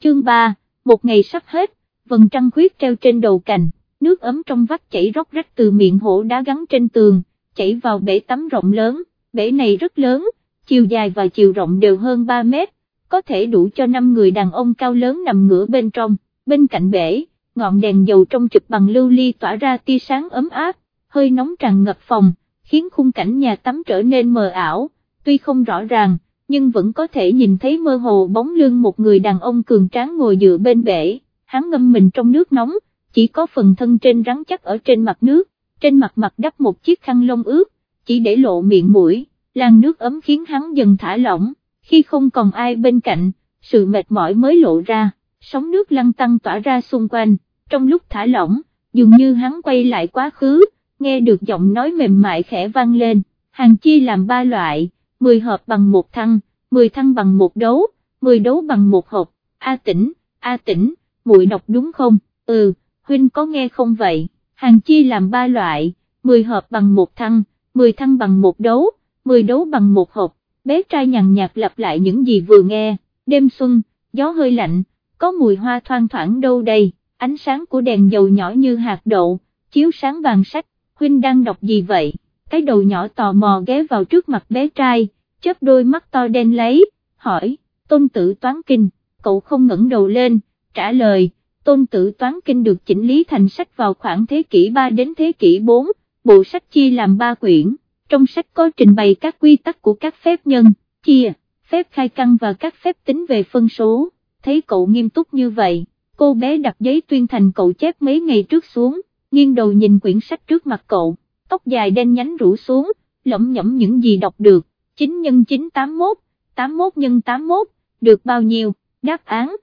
Chương 3, một ngày sắp hết, vầng trăng khuyết treo trên đầu cành, nước ấm trong vắt chảy róc rách từ miệng hổ đá gắn trên tường, chảy vào bể tắm rộng lớn, bể này rất lớn, chiều dài và chiều rộng đều hơn 3 mét, có thể đủ cho 5 người đàn ông cao lớn nằm ngửa bên trong, bên cạnh bể, ngọn đèn dầu trong chụp bằng lưu ly tỏa ra tia sáng ấm áp, hơi nóng tràn ngập phòng, khiến khung cảnh nhà tắm trở nên mờ ảo, tuy không rõ ràng, nhưng vẫn có thể nhìn thấy mơ hồ bóng lưng một người đàn ông cường tráng ngồi dựa bên bể, hắn ngâm mình trong nước nóng, chỉ có phần thân trên rắn chắc ở trên mặt nước, trên mặt đắp một chiếc khăn lông ướt, chỉ để lộ miệng mũi, làn nước ấm khiến hắn dần thả lỏng, khi không còn ai bên cạnh, sự mệt mỏi mới lộ ra, sóng nước lăn tăn tỏa ra xung quanh, trong lúc thả lỏng, dường như hắn quay lại quá khứ, nghe được giọng nói mềm mại khẽ vang lên, hàng chia làm 3 loại, 10 hộp bằng 1 thăng, 10 thăng bằng 1 đấu, 10 đấu bằng 1 hộp, A Tĩnh, muội đọc đúng không? Ừ, huynh có nghe không vậy? Hàng chia làm 3 loại, 10 hộp bằng 1 thăng, 10 thăng bằng 1 đấu, 10 đấu bằng 1 hộp, bé trai nhàn nhạt lặp lại những gì vừa nghe, đêm xuân, gió hơi lạnh, có mùi hoa thoang thoảng đâu đây, ánh sáng của đèn dầu nhỏ như hạt đậu, chiếu sáng vàng sách, huynh đang đọc gì vậy? Cái đầu nhỏ tò mò ghé vào trước mặt bé trai, chớp đôi mắt to đen lấy, hỏi, Tôn Tử Toán Kinh, cậu không ngẩng đầu lên, trả lời, Tôn Tử Toán Kinh được chỉnh lý thành sách vào khoảng thế kỷ 3 đến thế kỷ 4, bộ sách chia làm 3 quyển, trong sách có trình bày các quy tắc của các phép nhân, chia, phép khai căn và các phép tính về phân số, thấy cậu nghiêm túc như vậy, cô bé đặt giấy tuyên thành cậu chép mấy ngày trước xuống, nghiêng đầu nhìn quyển sách trước mặt cậu, tóc dài đen nhánh rủ xuống, lẩm nhẩm những gì đọc được, 9 x 9 81, 81 x 81, được bao nhiêu, đáp án,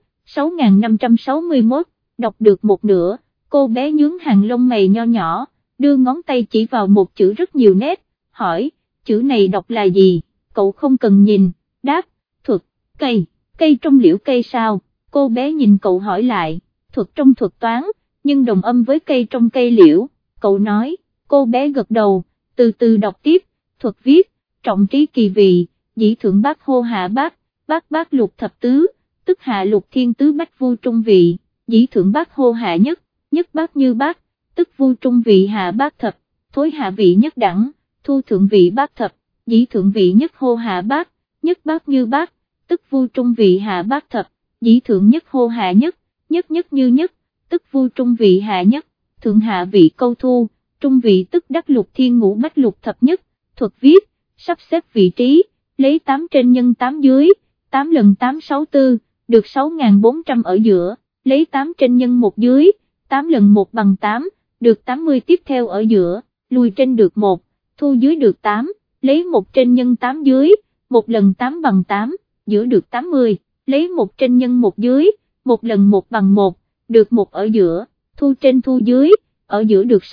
6561, đọc được một nửa, cô bé nhướng hàng lông mày nho nhỏ, đưa ngón tay chỉ vào một chữ rất nhiều nét, hỏi, chữ này đọc là gì, cậu không cần nhìn, đáp, thuật, cây trong liễu cây sao, cô bé nhìn cậu hỏi lại, thuật trong thuật toán, nhưng đồng âm với cây trong cây liễu, cậu nói, cô bé gật đầu, từ từ đọc tiếp, thuật viết, trọng trí kỳ vị, dĩ thượng bát hô hạ bát, bát lục thập tứ, tức hạ lục thiên tứ bách vu trung vị, dĩ thượng bát hô hạ nhất, nhất bát như bát, tức vu trung vị hạ bát thập, thối hạ vị nhất đẳng, thu thượng vị bát thập, dĩ thượng vị nhất hô hạ bát, nhất bát như bát, tức vu trung vị hạ bát thập, dĩ thượng nhất hô hạ nhất, nhất nhất như nhất, tức vu trung vị hạ nhất, thượng hạ vị câu thu, trung vị tức đắc lục thiên ngũ bách lục thập nhất, thuật viết, sắp xếp vị trí, lấy 8 trên nhân 8 dưới, 8 lần 8 64, được 6400 ở giữa, lấy 8 trên nhân 1 dưới, 8 lần 1 bằng 8, được 80 tiếp theo ở giữa, lùi trên được 1, thu dưới được 8, lấy 1 trên nhân 8 dưới, 1 lần 8 bằng 8, giữa được 80, lấy 1 trên nhân 1 dưới, 1 lần 1 bằng 1, được 1 ở giữa, thu trên thu dưới, ở giữa được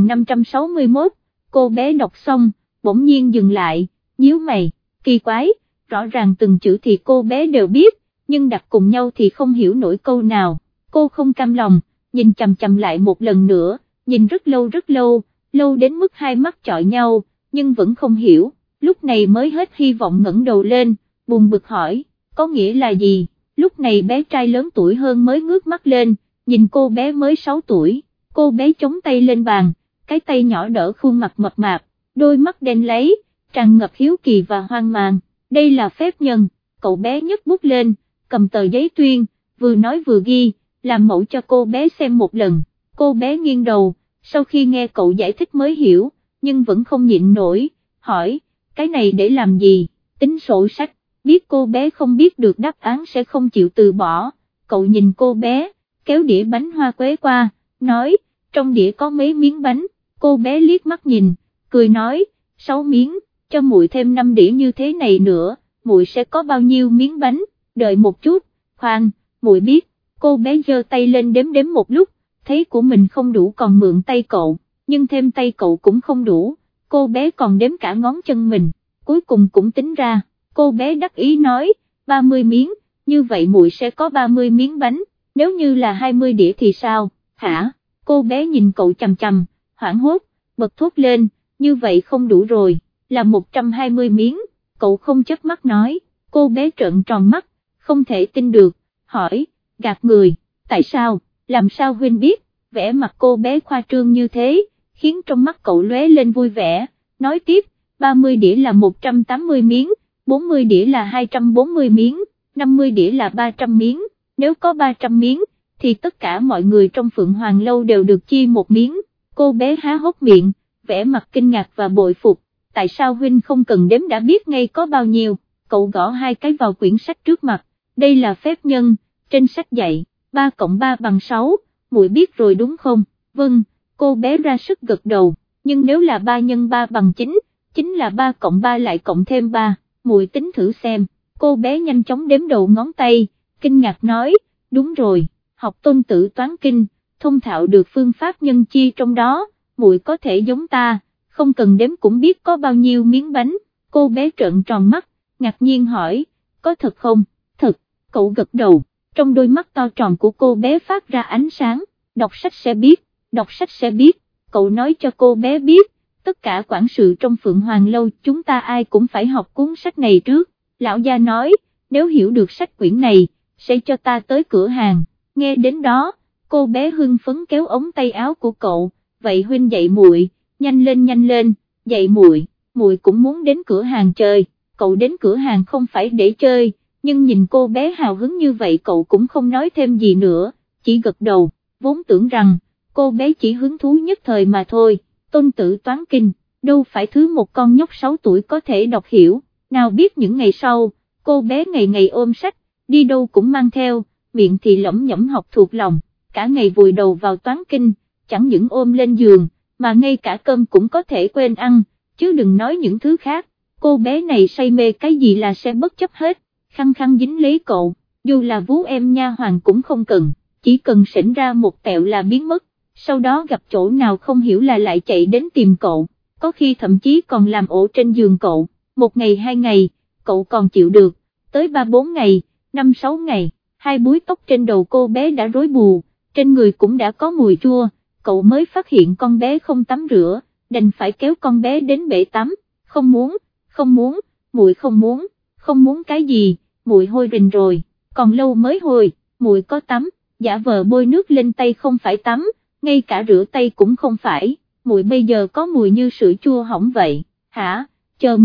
6561, cô bé đọc xong, bỗng nhiên dừng lại, nhíu mày, kỳ quái, rõ ràng từng chữ thì cô bé đều biết, nhưng đặt cùng nhau thì không hiểu nổi câu nào, cô không cam lòng, nhìn chằm chằm lại một lần nữa, nhìn rất lâu, lâu đến mức hai mắt chọi nhau, nhưng vẫn không hiểu, lúc này mới hết hy vọng ngẩng đầu lên, buồn bực hỏi, có nghĩa là gì, lúc này bé trai lớn tuổi hơn mới ngước mắt lên, nhìn cô bé mới 6 tuổi, cô bé chống tay lên bàn, cái tay nhỏ đỡ khuôn mặt mập mạp, đôi mắt đen lấy, tràn ngập hiếu kỳ và hoang mang, đây là phép nhân, cậu bé nhấc bút lên, cầm tờ giấy tuyên, vừa nói vừa ghi, làm mẫu cho cô bé xem một lần, cô bé nghiêng đầu, sau khi nghe cậu giải thích mới hiểu, nhưng vẫn không nhịn nổi, hỏi, cái này để làm gì, tính sổ sách, biết cô bé không biết được đáp án sẽ không chịu từ bỏ, cậu nhìn cô bé, kéo đĩa bánh hoa quế qua, nói, trong đĩa có mấy miếng bánh, cô bé liếc mắt nhìn, cười nói, 6 miếng, cho muội thêm 5 đĩa như thế này nữa, muội sẽ có bao nhiêu miếng bánh, đợi một chút, khoan, muội biết, cô bé giơ tay lên đếm một lúc, thấy của mình không đủ còn mượn tay cậu, nhưng thêm tay cậu cũng không đủ, cô bé còn đếm cả ngón chân mình, cuối cùng cũng tính ra, cô bé đắc ý nói, 30 miếng, như vậy muội sẽ có 30 miếng bánh, nếu như là 20 đĩa thì sao, hả, cô bé nhìn cậu chằm chằm, hoảng hốt, bật thốt lên, như vậy không đủ rồi, là 120 miếng, cậu không chớp mắt nói, cô bé trợn tròn mắt, không thể tin được, hỏi, gạt người, tại sao, làm sao huynh biết, vẻ mặt cô bé khoa trương như thế, khiến trong mắt cậu lóe lên vui vẻ, nói tiếp, 30 đĩa là 180 miếng, 40 đĩa là 240 miếng, 50 đĩa là 300 miếng, nếu có 300 miếng, thì tất cả mọi người trong Phượng Hoàng Lâu đều được chia một miếng. Cô bé há hốc miệng, vẻ mặt kinh ngạc và bội phục, tại sao huynh không cần đếm đã biết ngay có bao nhiêu, cậu gõ 2 cái vào quyển sách trước mặt, đây là phép nhân, trên sách dạy, 3 cộng 3 bằng 6, muội biết rồi đúng không, vâng, cô bé ra sức gật đầu, nhưng nếu là 3 nhân 3 bằng 9, chính là 3 cộng 3 lại cộng thêm 3, muội tính thử xem, cô bé nhanh chóng đếm đầu ngón tay, kinh ngạc nói, đúng rồi, học Tôn Tử toán kinh, thông thạo được phương pháp nhân chia trong đó, muội có thể giống ta, không cần đếm cũng biết có bao nhiêu miếng bánh, cô bé trợn tròn mắt, ngạc nhiên hỏi, có thật không, thật, cậu gật đầu, trong đôi mắt to tròn của cô bé phát ra ánh sáng, đọc sách sẽ biết, đọc sách sẽ biết, cậu nói cho cô bé biết, tất cả quản sự trong Phượng Hoàng Lâu chúng ta ai cũng phải học cuốn sách này trước, lão gia nói, nếu hiểu được sách quyển này, sẽ cho ta tới cửa hàng, nghe đến đó, cô bé hưng phấn kéo ống tay áo của cậu, vậy huynh dạy muội, nhanh lên, dạy muội, muội cũng muốn đến cửa hàng chơi, cậu đến cửa hàng không phải để chơi, nhưng nhìn cô bé hào hứng như vậy cậu cũng không nói thêm gì nữa, chỉ gật đầu, vốn tưởng rằng, cô bé chỉ hứng thú nhất thời mà thôi, Tôn Tử toán kinh, đâu phải thứ một con nhóc 6 tuổi có thể đọc hiểu, nào biết những ngày sau, cô bé ngày ngày ôm sách, đi đâu cũng mang theo, miệng thì lẩm nhẩm học thuộc lòng, cả ngày vùi đầu vào toán kinh, chẳng những ôm lên giường, mà ngay cả cơm cũng có thể quên ăn, chứ đừng nói những thứ khác, cô bé này say mê cái gì là sẽ bất chấp hết, khăng khăng dính lấy cậu, dù là vú em nha hoàn cũng không cần, chỉ cần xỉn ra một tẹo là biến mất, sau đó gặp chỗ nào không hiểu là lại chạy đến tìm cậu, có khi thậm chí còn làm ổ trên giường cậu, 1 ngày 2 ngày, cậu còn chịu được, tới 3-4 ngày, 5-6 ngày, 2 búi tóc trên đầu cô bé đã rối bù, trên người cũng đã có mùi chua, cậu mới phát hiện con bé không tắm rửa, đành phải kéo con bé đến bể tắm, không muốn, muội không muốn cái gì, muội hôi rình rồi, còn lâu mới hôi, muội có tắm, giả vờ bôi nước lên tay không phải tắm, ngay cả rửa tay cũng không phải, muội bây giờ có mùi như sữa chua hỏng vậy, hả, chờ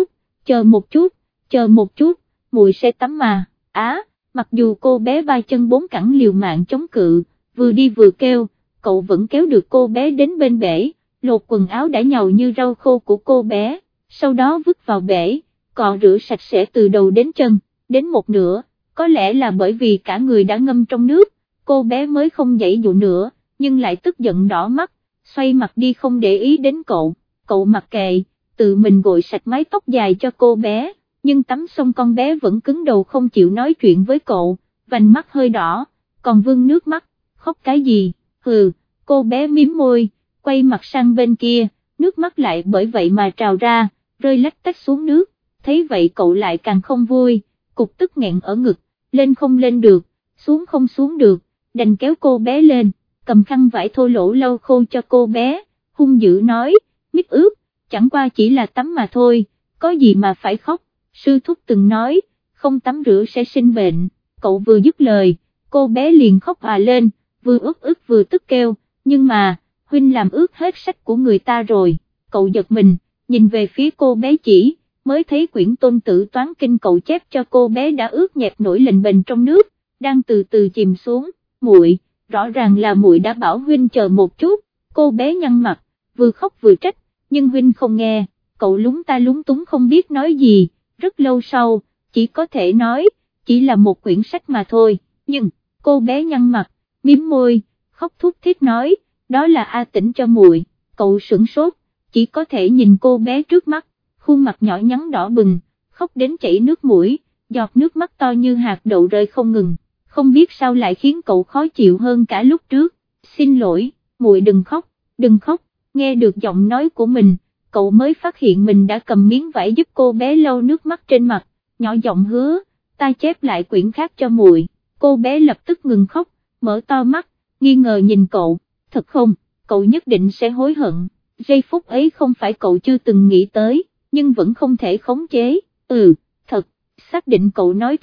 một chút, muội sẽ tắm mà, mặc dù cô bé 3 chân 4 cẳng liều mạng chống cự, vừa đi vừa kêu, cậu vẫn kéo được cô bé đến bên bể, lột quần áo đã nhàu như rau khô của cô bé, sau đó vứt vào bể, cọ rửa sạch sẽ từ đầu đến chân, đến một nửa, có lẽ là bởi vì cả người đã ngâm trong nước, cô bé mới không giãy dụ nữa, nhưng lại tức giận đỏ mắt, xoay mặt đi không để ý đến cậu mặc kệ, tự mình gội sạch mái tóc dài cho cô bé, nhưng tắm xong con bé vẫn cứng đầu không chịu nói chuyện với cậu, vành mắt hơi đỏ, còn vương nước mắt, khóc cái gì, hừ, cô bé mím môi, quay mặt sang bên kia, nước mắt lại bởi vậy mà trào ra, rơi lách tách xuống nước, thấy vậy cậu lại càng không vui, cục tức nghẹn ở ngực, lên không lên được, xuống không xuống được, đành kéo cô bé lên, cầm khăn vải thô lỗ lau khô cho cô bé, hung dữ nói, mít ướt, chẳng qua chỉ là tắm mà thôi, có gì mà phải khóc, sư thúc từng nói, không tắm rửa sẽ sinh bệnh, cậu vừa dứt lời, cô bé liền khóc lên, vừa ức vừa tức kêu, nhưng mà, huynh làm ướt hết sách của người ta rồi, cậu giật mình, nhìn về phía cô bé chỉ, mới thấy quyển Tôn Tử toán kinh cậu chép cho cô bé đã ướt nhẹp nổi lềnh bềnh trong nước, đang từ từ chìm xuống, muội, rõ ràng là muội đã bảo huynh chờ một chút, cô bé nhăn mặt, vừa khóc vừa trách, nhưng huynh không nghe, cậu lúng ta lúng túng không biết nói gì, rất lâu sau, chỉ có thể nói, chỉ là một quyển sách mà thôi, nhưng, cô bé nhăn mặt, mím môi, khóc thút thít nói, đó là A Tĩnh cho muội, cậu sửng sốt, chỉ có thể nhìn cô bé trước mắt, khuôn mặt nhỏ nhắn đỏ bừng, khóc đến chảy nước mũi, giọt nước mắt to như hạt đậu rơi không ngừng, không biết sao lại khiến cậu khó chịu hơn cả lúc trước, xin lỗi, muội đừng khóc, nghe được giọng nói của mình, cậu mới phát hiện mình đã cầm miếng vải giúp cô bé lau nước mắt trên mặt, nhỏ giọng hứa, ta chép lại quyển khác cho muội, cô bé lập tức ngừng khóc, mở to mắt, nghi ngờ nhìn cậu, thật không, cậu nhất định sẽ hối hận, giây phút ấy không phải cậu chưa từng nghĩ tới, nhưng vẫn không thể khống chế, thật, xác định cậu nói thật,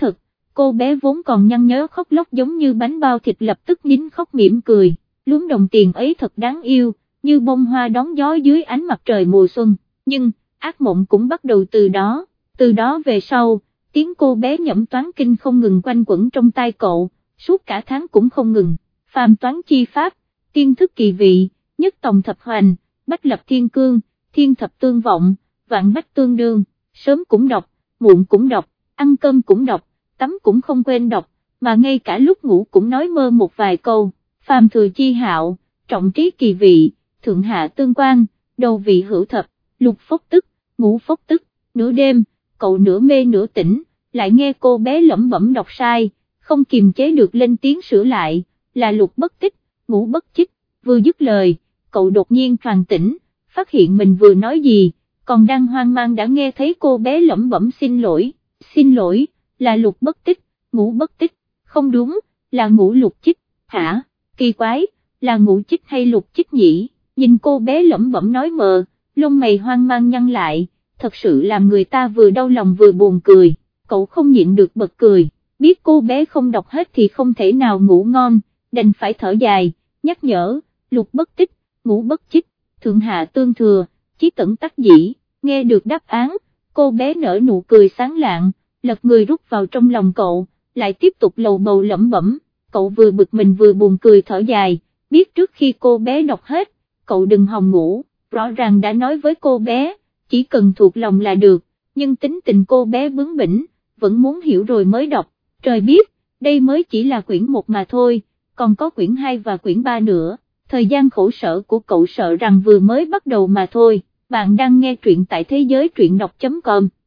cô bé vốn còn nhăn nhớ khóc lóc giống như bánh bao thịt lập tức nín khóc mỉm cười, luống đồng tiền ấy thật đáng yêu, như bông hoa đón gió dưới ánh mặt trời mùa xuân, nhưng, ác mộng cũng bắt đầu từ đó về sau, tiếng cô bé nhẩm toán kinh không ngừng quanh quẩn trong tai cậu, suốt cả tháng cũng không ngừng, phàm toán chi pháp, tiên thức kỳ vị, nhất tòng thập hoành, bách lập thiên cương, thiên thập tương vọng, vạn bách tương đương, sớm cũng đọc, muộn cũng đọc, ăn cơm cũng đọc, tắm cũng không quên đọc, mà ngay cả lúc ngủ cũng nói mơ một vài câu, phàm thừa chi hạo, trọng trí kỳ vị, thượng hạ tương quan, đầu vị hữu thập, lục phốc tức, ngũ phốc tức, nửa đêm, cậu nửa mê nửa tỉnh, lại nghe cô bé lẩm bẩm đọc sai, không kiềm chế được lên tiếng sửa lại, là lục bất tích, ngũ bất chích, vừa dứt lời, cậu đột nhiên choàng tỉnh, phát hiện mình vừa nói gì, còn đang hoang mang đã nghe thấy cô bé lẩm bẩm xin lỗi, là lục bất tích, ngũ bất tích, không đúng, là ngũ lục chích, hả, kỳ quái, là ngũ chích hay lục chích nhỉ, nhìn cô bé lẩm bẩm nói mờ, lông mày hoang mang nhăn lại, thật sự làm người ta vừa đau lòng vừa buồn cười, cậu không nhịn được bật cười, biết cô bé không đọc hết thì không thể nào ngủ ngon, đành phải thở dài, nhắc nhở, lục bất tích, ngũ bất chích, thượng hạ tương thừa, chí tẩn tắc dĩ, nghe được đáp án, cô bé nở nụ cười sáng lạng, lật người rút vào trong lòng cậu, lại tiếp tục lầu bầu lẩm bẩm, cậu vừa bực mình vừa buồn cười thở dài, biết trước khi cô bé đọc hết, cậu đừng hòng ngủ, rõ ràng đã nói với cô bé, chỉ cần thuộc lòng là được, nhưng tính tình cô bé bướng bỉnh, vẫn muốn hiểu rồi mới đọc, trời biết, đây mới chỉ là quyển 1 mà thôi, còn có quyển 2 và quyển 3 nữa, thời gian khổ sở của cậu sợ rằng vừa mới bắt đầu mà thôi, bạn đang nghe truyện tại thế giới truyện đọc.com.